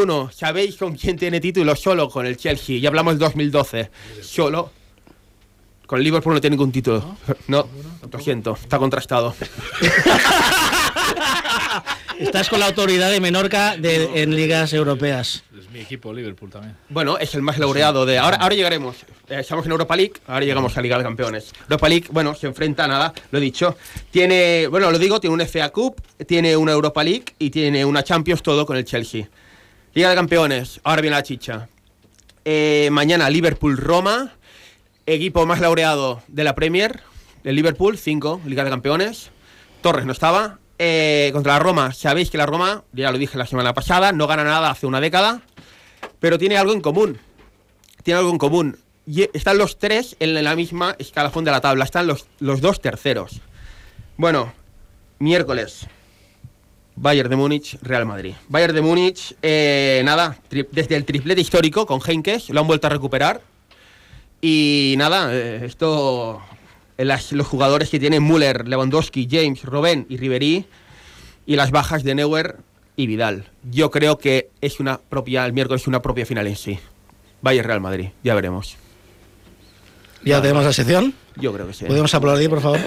¿Sabéis con quién tiene título? Solo con el Chelsea. Ya hablamos del 2012. Solo Con el Liverpool no tiene ningún título. No, lo siento, está contrastado. Estás con la autoridad de Menorca en ligas europeas. Es mi equipo, Liverpool también. Bueno, es el más laureado de... Ahora llegaremos. Estamos en Europa League, ahora llegamos a Liga de Campeones. Europa League, bueno, se enfrenta a nada, lo he dicho. Tiene, bueno, lo digo, tiene una FA Cup, tiene una Europa League y tiene una Champions, todo con el Chelsea. Liga de Campeones, ahora viene la chicha. Mañana Liverpool-Roma, equipo más laureado de la Premier, el Liverpool, 5, Liga de Campeones. Torres no estaba. Contra la Roma, sabéis que la Roma, ya lo dije la semana pasada, no gana nada hace una década, pero tiene algo en común. Y están los tres en la misma escalafón de la tabla, están los dos terceros. Bueno, miércoles, Bayern de Múnich, Real Madrid. Bayern de Múnich, desde el triplete histórico con Heynckes, lo han vuelto a recuperar. Y nada, los jugadores que tienen Müller, Lewandowski, James, Robben y Ribéry, y las bajas de Neuer y Vidal. Yo creo que el miércoles es una propia final en sí. Bayern Real Madrid, ya veremos. ¿Ya tenemos la sección? Yo creo que sí. ¿Podemos aplaudir, por favor?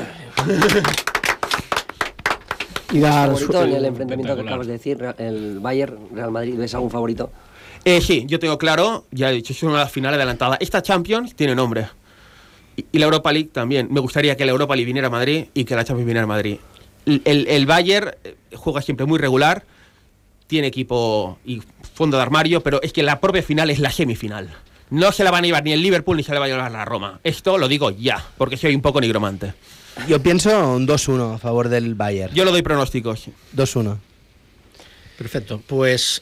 Y favorito en el enfrentamiento que acabas de decir, el Bayern Real Madrid, ¿ves algún favorito? Sí, yo tengo claro, ya he dicho, es una final adelantada. Esta Champions tiene nombre. Y la Europa League también. Me gustaría que la Europa League viniera a Madrid y que la Champions viniera a Madrid. El Bayern juega siempre muy regular, tiene equipo y fondo de armario, pero es que la propia final es la semifinal. No se la van a llevar ni el Liverpool ni se la va a llevar la Roma. Esto lo digo ya, porque soy un poco nigromante. Yo pienso un 2-1 a favor del Bayern. Yo lo doy pronósticos. 2-1. Perfecto. Pues,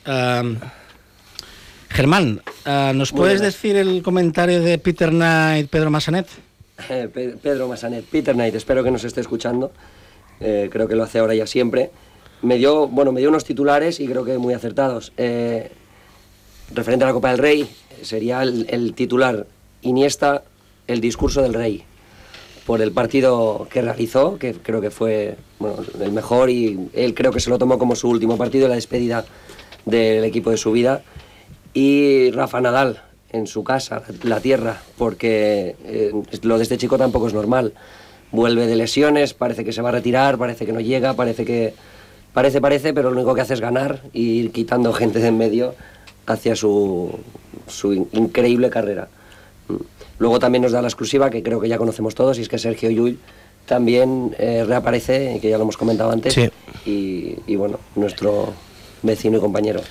Germán, ¿nos puedes decir el comentario de Peter Knight, Pedro Massanet? Pedro Massanet, Peter Knight, espero que nos esté escuchando. Creo que lo hace ahora ya siempre. Me dio unos titulares y creo que muy acertados. Referente a la Copa del Rey, sería el titular Iniesta, el discurso del Rey, por el partido que realizó, que creo que fue el mejor, y él creo que se lo tomó como su último partido, la despedida del equipo de su vida. Y Rafa Nadal, en su casa, la tierra, porque lo de este chico tampoco es normal. Vuelve de lesiones, parece que se va a retirar, parece que no llega, parece, pero lo único que hace es ganar y ir quitando gente de en medio hacia su increíble carrera. Luego también nos da la exclusiva, que creo que ya conocemos todos, y es que Sergio Llull también reaparece, que ya lo hemos comentado antes, sí. y bueno, nuestro vecino y compañero.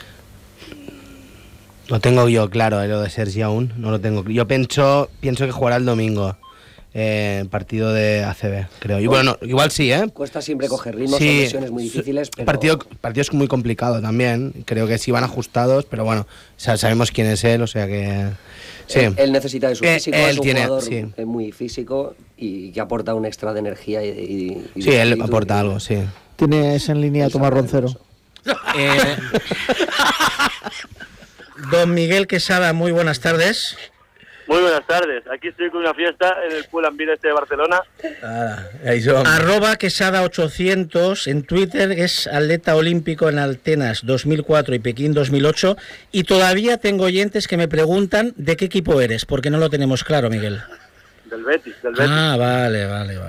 Lo tengo yo claro, lo de Sergi aún, no lo tengo. Yo pienso que jugará el domingo, partido de ACB, creo. Y bueno, igual sí, ¿eh? Cuesta siempre coger ritmos, sí, son lesiones muy difíciles, pero... Partido es muy complicado también, creo que sí van ajustados, pero bueno, sabemos quién es él, o sea que... Sí. Él necesita de su físico, es un jugador sí, muy físico y que aporta un extra de energía y sí, él aporta algo, sí. Tienes en línea a Tomás Roncero. Don Miguel Quesada, muy buenas tardes. Muy buenas tardes. Aquí estoy con una fiesta en el Pool Ambir de Barcelona. @ Quesada 800 en Twitter, es atleta olímpico en Atenas 2004 y Pekín 2008. Y todavía tengo oyentes que me preguntan de qué equipo eres, porque no lo tenemos claro, Miguel. Del Betis. Ah, vale.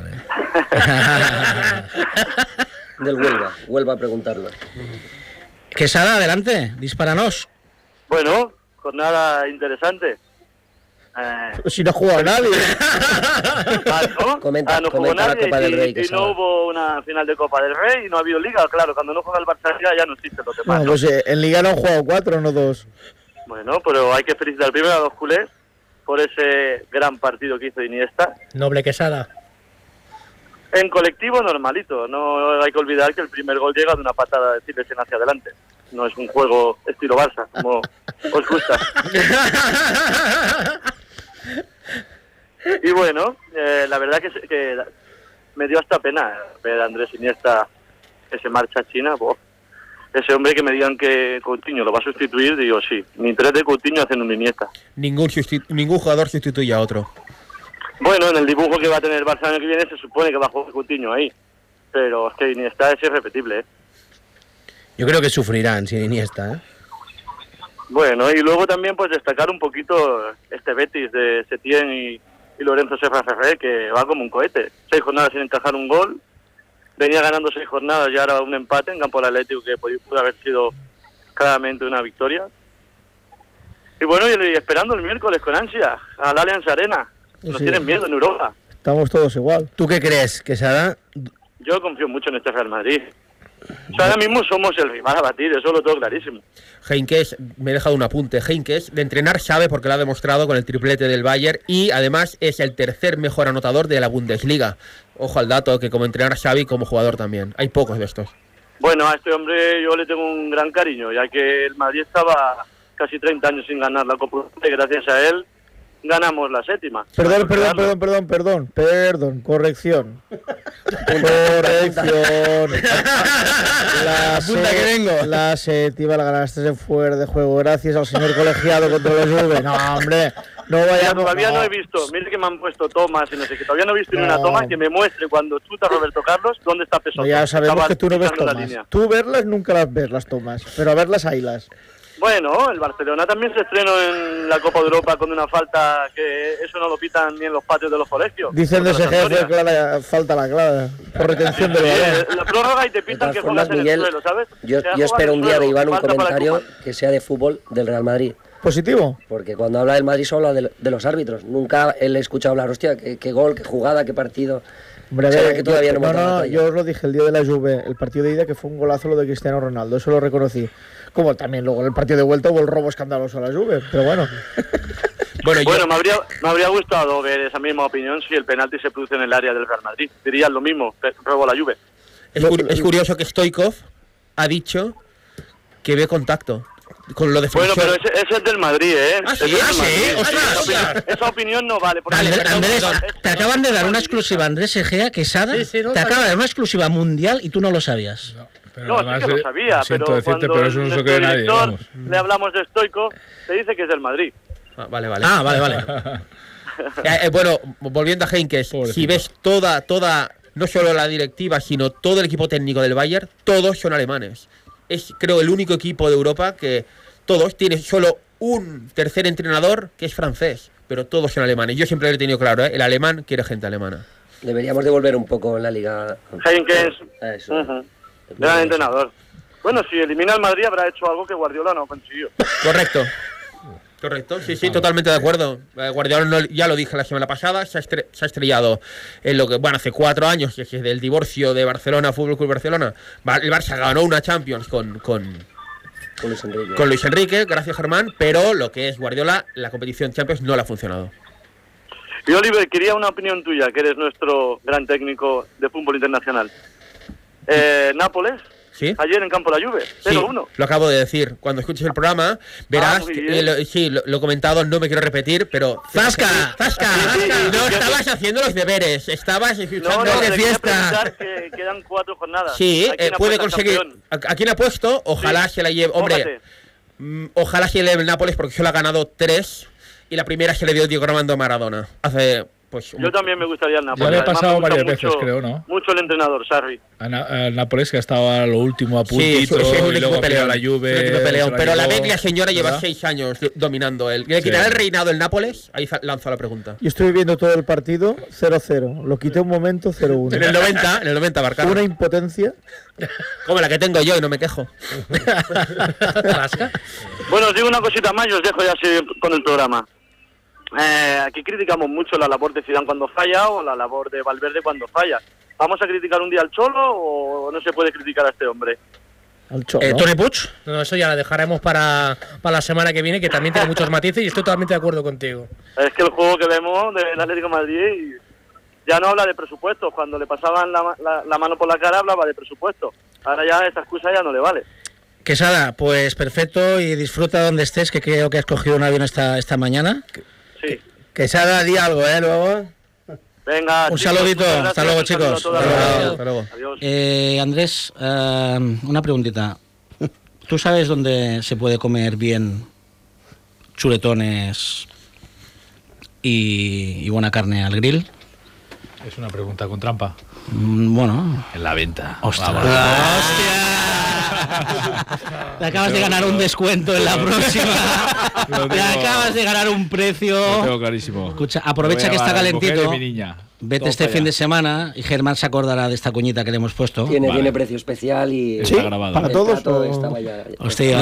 Del Huelva a preguntarlo. Quesada, adelante, dispáranos. Bueno, jornada interesante. Si no ha jugado nadie. ¿No? Comenta no jugó la nadie Copa del Rey, y no hubo una final de Copa del Rey y no ha habido Liga. Claro, cuando no juega el Barça ya no existe lo que pasa. No, pues en Liga no han jugado 4, no 2. Bueno, pero hay que felicitar primero a los culés por ese gran partido que hizo Iniesta. Noble Quesada. En colectivo normalito, no hay que olvidar que el primer gol llega de una patada de Cilesen hacia adelante. No es un juego estilo Barça, como os gusta. Y bueno, la verdad que me dio hasta pena ver a Andrés Iniesta que se marcha a China. Ese hombre que me digan que Coutinho lo va a sustituir, digo sí, ni 3 de Coutinho hacen un Iniesta. Ningún jugador sustituye a otro. Bueno, en el dibujo que va a tener el Barça el año que viene se supone que va a jugar Coutinho ahí, pero es que Iniesta es irrepetible, ¿eh? Yo creo que sufrirán sin Iniesta, ¿eh? Bueno, y luego también pues destacar un poquito este Betis de Setién y Lorenzo Serra Ferrer, que va como un cohete. 6 jornadas sin encajar un gol, venía ganando 6 jornadas y ahora un empate en campo del Atlético que pudo haber sido claramente una victoria. Y bueno, y esperando el miércoles con ansia al Allianz Arena. Nos tienen miedo en Europa. Estamos todos igual. ¿Tú qué crees, Quesada? Yo confío mucho en este Real Madrid. O sea, ahora mismo somos el rival a batir, eso lo tengo clarísimo. Heynckes, me he dejado un apunte. Heynckes, de entrenar sabe porque lo ha demostrado con el triplete del Bayern y además es el tercer mejor anotador de la Bundesliga. Ojo al dato, que como entrenar sabe y como jugador también. Hay pocos de estos. Bueno, a este hombre yo le tengo un gran cariño, ya que el Madrid estaba casi 30 años sin ganar la Copa y gracias a él ganamos la 7ª. Perdón, corrección. La 7ª la ganaste en fuera de juego gracias al señor colegiado contra los Juve. No, hombre, no vayamos. Todavía no he visto, mire que me han puesto tomas y no sé qué, todavía no he visto ni una toma que me muestre cuando chuta Roberto Carlos dónde está Pesotto. Ya sabemos que tú no ves tomas. Tú verlas nunca las ves, las tomas, pero a verlas haylas. Bueno, el Barcelona también se estrenó en la Copa de Europa con una falta que eso no lo pitan ni en los patios de los colegios. Dicen de ese jefe, falta la clara, por retención del balón. La prórroga y te pitan que juegas en el suelo, ¿sabes? Yo espero un día de Iván un comentario que sea de fútbol del Real Madrid. ¿Positivo? Porque cuando habla del Madrid solo habla de los árbitros. Nunca él he escuchado hablar, hostia, qué gol, qué jugada, qué partido. Hombre, que todavía no, yo os lo dije el día de la Juve, el partido de ida, que fue un golazo lo de Cristiano Ronaldo, eso lo reconocí. Como también luego en el partido de vuelta hubo el robo escandaloso a la Juve, pero bueno. Bueno, me habría gustado ver esa misma opinión si el penalti se produce en el área del Real Madrid. Dirían lo mismo, robo a la Juve. Es curioso que Stoichkov ha dicho que ve contacto con lo defensor. Bueno, pero ese es del Madrid, ¿eh? Ah, sí, ostras. Esa opinión no vale. Andrés, te acaban de dar una exclusiva, Andrés Egea, Quesada, te acaba de dar una exclusiva mundial y tú no lo sabías. No, sí que lo sabía, pero cuando pero eso no se cree nadie, vamos. Le hablamos de Stoichkov, te dice que es del Madrid. Vale. Bueno, volviendo a Heynckes, si ves toda, no solo la directiva, sino todo el equipo técnico del Bayern, todos son alemanes. Es, creo, el único equipo de Europa que todos tienen solo un tercer entrenador que es francés, pero todos son alemanes. Yo siempre lo he tenido claro, el alemán quiere gente alemana. Deberíamos devolver un poco en la liga. Heynckes, gran entrenador. Bueno, si elimina al Madrid habrá hecho algo que Guardiola no consiguió. Correcto, sí, totalmente de acuerdo. Guardiola ya lo dije la semana pasada, se ha estrellado en lo que, hace 4 años, que es del divorcio de Barcelona, Fútbol Club Barcelona. El Barça ganó una Champions con Luis Enrique, gracias Germán, pero lo que es Guardiola, la competición Champions no le ha funcionado. Y Oliver, quería una opinión tuya, que eres nuestro gran técnico de fútbol internacional. Nápoles, ¿sí? Ayer en campo la Juve, 0-1. Sí, lo acabo de decir. Cuando escuches el programa, verás que lo he comentado, no me quiero repetir, pero... ¡Zasca! No estabas haciendo los deberes, estabas escuchando de fiesta. Que quedan 4 jornadas. Sí, puede conseguir... ¿A quién ha puesto? Ojalá se la lleve... Hombre, ojalá se lleve el Nápoles porque solo ha ganado 3 y la primera se le dio Diego Armando Maradona. Yo también me gustaría el Nápoles. Ya le ha pasado varias veces, creo, ¿no? Mucho el entrenador, Sarri. Al Nápoles, que estaba a lo último a puntito, y luego peleó la Juve. Pero la media señora lleva 6 años dominando él. ¿Le quitará el reinado el Nápoles? Ahí lanzo la pregunta. Yo estoy viendo todo el partido 0-0. Lo quité un momento 0-1. En el 90 marcaron. Una impotencia. Como la que tengo yo y no me quejo. Bueno, os digo una cosita más y os dejo ya así con el programa. Aquí criticamos mucho la labor de Zidane cuando falla o la labor de Valverde cuando falla. ¿Vamos a criticar un día al Cholo o no se puede criticar a este hombre? ¿Al Cholo? ¿Tony Puig? No, eso ya lo dejaremos para la semana que viene, que también tiene muchos matices y estoy totalmente de acuerdo contigo. Es que el juego que vemos del Atlético de Madrid ya no habla de presupuestos. Cuando le pasaban la mano por la cara hablaba de presupuesto. Ahora ya esa excusa ya no le vale. Quesada, pues perfecto y disfruta donde estés, que creo que has cogido un avión esta mañana. Sí. Quesada, di algo, luego. Venga, un saludito, hasta luego, chicos. Hasta luego. Adiós. Andrés, una preguntita. ¿Tú sabes dónde se puede comer bien chuletones y buena carne al grill? Es una pregunta con trampa. Bueno. En la venta. ¡Hostia! Te acabas de ganar un descuento en la próxima. Te acabas de ganar un precio. Lo tengo clarísimo. Escucha, aprovecha que está calentito. Mi niña. Vete este fin de semana y Germán se acordará de esta cuñita que le hemos puesto. Tiene precio especial y... ¿Sí? Está grabado. ¿Para todos? Estaba ya. Hostia,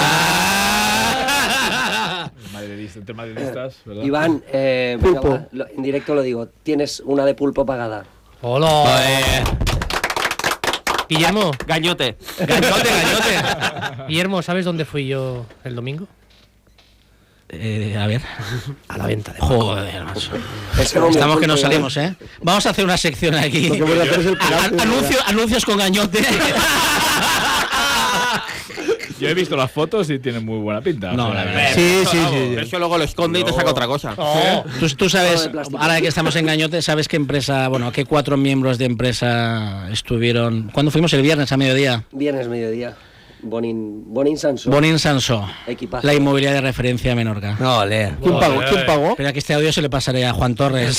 Entre madridistas, ¿verdad? Iván, venga, va, en directo lo digo, tienes una de pulpo pagada. ¡Hola! Guillermo. Gañote. Guillermo, ¿sabes dónde fui yo el domingo? A ver. A la venta de Joder, macho. Estamos que no salimos, ¿eh? Vamos a hacer una sección aquí. Lo que voy a hacer es el pirata, Anuncios con Gañote. Yo he visto las fotos y tienen muy buena pinta. No, o sea, la verdad. Sí. Eso luego lo esconde y te saca otra cosa. Tú sabes, ahora que estamos en Gañote, ¿sabes qué empresa, qué 4 miembros de empresa estuvieron? ¿Cuándo fuimos? El viernes a mediodía. Viernes mediodía. Bonin Sansó. Bonin Sansó. Equipazo. La inmobiliaria de referencia de Menorca. No, ole. ¿Quién pagó? Espera que este audio se le pasaré a Juan Torres.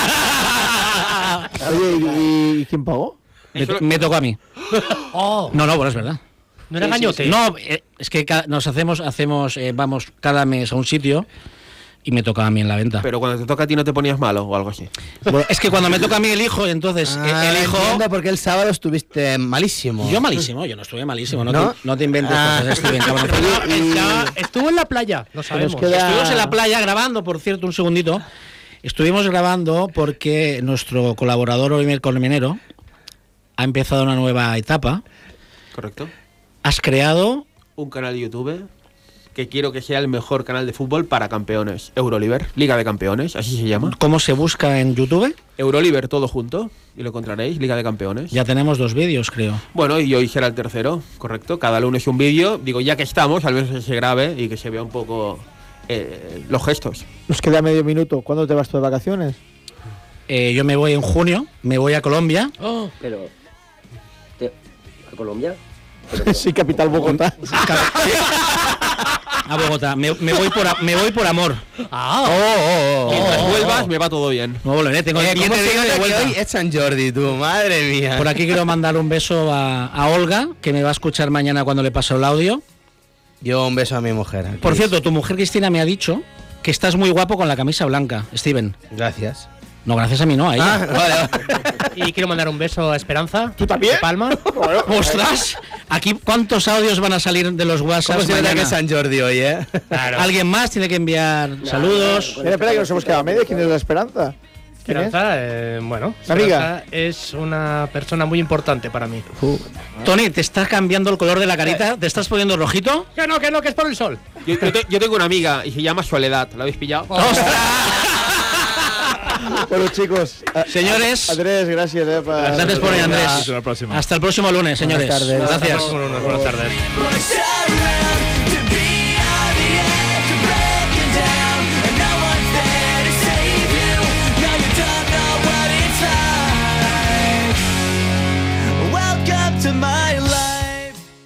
Oye, ¿y quién pagó? Me tocó a mí. Oh. No, bueno, es verdad. ¿No era Gañote? No, es que nos vamos cada mes a un sitio y me toca a mí en la venta. Pero cuando te toca a ti no te ponías malo o algo así. Bueno, es que cuando me toca a mí elijo, entonces elijo... Entiendo porque el sábado estuviste malísimo. Yo malísimo, yo no estuve malísimo. No te inventes cosas, Steven, cabrón. Estuvo en la playa, lo sabemos. Estuvimos en la playa grabando, por cierto, un segundito. Estuvimos grabando porque nuestro colaborador Oliver Colmenero ha empezado una nueva etapa. Correcto. Has creado un canal de YouTube que quiero que sea el mejor canal de fútbol para campeones. Euroliver, Liga de Campeones, así se llama. ¿Cómo se busca en YouTube? Euroliver, todo junto, y lo encontraréis, Liga de Campeones. Ya tenemos 2 vídeos, creo. Bueno, y hoy será el tercero, correcto. Cada lunes un vídeo. Digo, ya que estamos, al menos que se grabe y que se vea un poco los gestos. Nos queda medio minuto. ¿Cuándo te vas tú de vacaciones? Yo me voy en junio, me voy a Colombia. Pero... ¿A Colombia? Sí, capital Bogotá. A Bogotá. Me voy por amor. Mientras vuelvas, me va todo bien. No volveré, tengo el billete de ida y de vuelta. Hoy es San Jordi, tú, madre mía. Por aquí quiero mandar un beso a Olga, que me va a escuchar mañana cuando le paso el audio. Yo un beso a mi mujer. Por cierto, tu mujer Cristina me ha dicho que estás muy guapo con la camisa blanca, Steven. Gracias. No, gracias a mí, no, a ella. Vale. Y quiero mandar un beso a Esperanza. ¿Tú también? De Palma. ¡Ostras! Aquí, ¿cuántos audios van a salir de los WhatsApp? ¿Cómo se nota que es San Jordi hoy, Claro. ¿Alguien más tiene que enviar saludos? Espera, que nos hemos quedado a medio. ¿Quién es la Esperanza? Esperanza, amiga. Es una persona muy importante para mí. Tony, ¿te estás cambiando el color de la carita? ¿Te estás poniendo rojito? Que no, que es por el sol. Yo tengo una amiga y se llama Soledad. ¿La habéis pillado? Bueno, chicos. Señores. Andrés, gracias. Gracias por hoy, Andrés. Hasta la próxima. Hasta el próximo lunes, señores. Buenas tardes. Gracias. Buenas tardes.